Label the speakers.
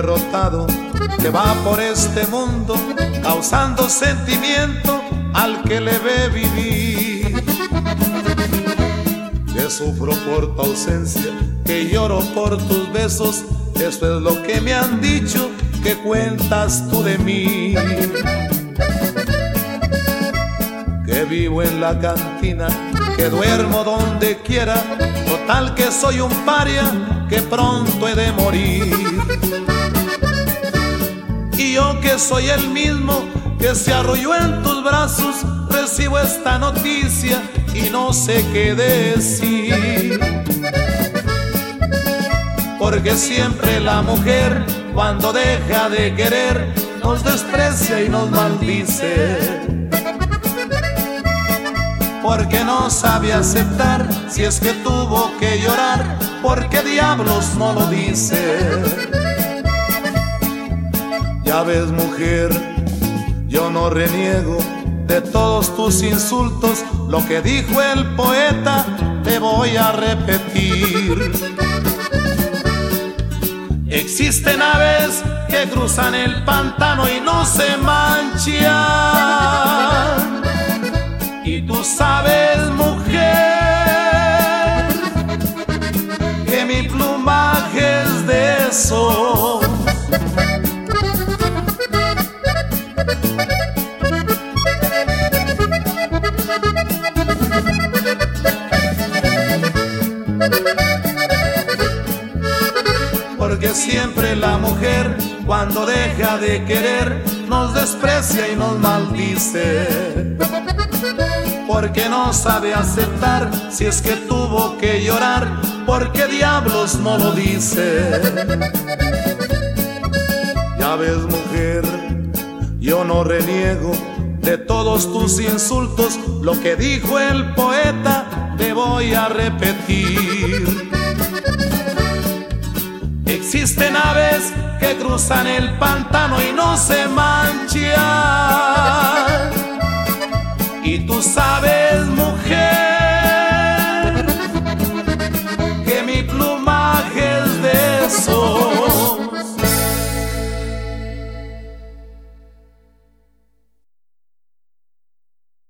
Speaker 1: derrotado que va por este mundo causando sentimiento al que le ve vivir. Que sufro por tu ausencia, que lloro por tus besos, eso es lo que me han dicho, que cuentas tú de mí. Que vivo en la cantina, que duermo donde quiera, total que soy un paria, que pronto he de morir. Y yo que soy el mismo que se arrolló en tus brazos, recibo esta noticia y no sé qué decir. Porque siempre la mujer cuando deja de querer nos desprecia y nos maldice. Porque no sabe aceptar si es que tuvo que llorar, porque diablos no lo dice. Ya ves, mujer, yo no reniego de todos tus insultos, lo que dijo el poeta te voy a repetir. Existen aves que cruzan el pantano y no se manchan, y tú sabes, mujer, que mi plumaje es de esos. Porque siempre la mujer cuando deja de querer nos desprecia y nos maldice. Porque no sabe aceptar si es que tuvo que llorar, porque diablos no lo dice. Ya ves, mujer, yo no reniego de todos tus insultos, lo que dijo el poeta te voy a repetir. Existen aves que cruzan el pantano y no se manchan, y tú sabes, mujer,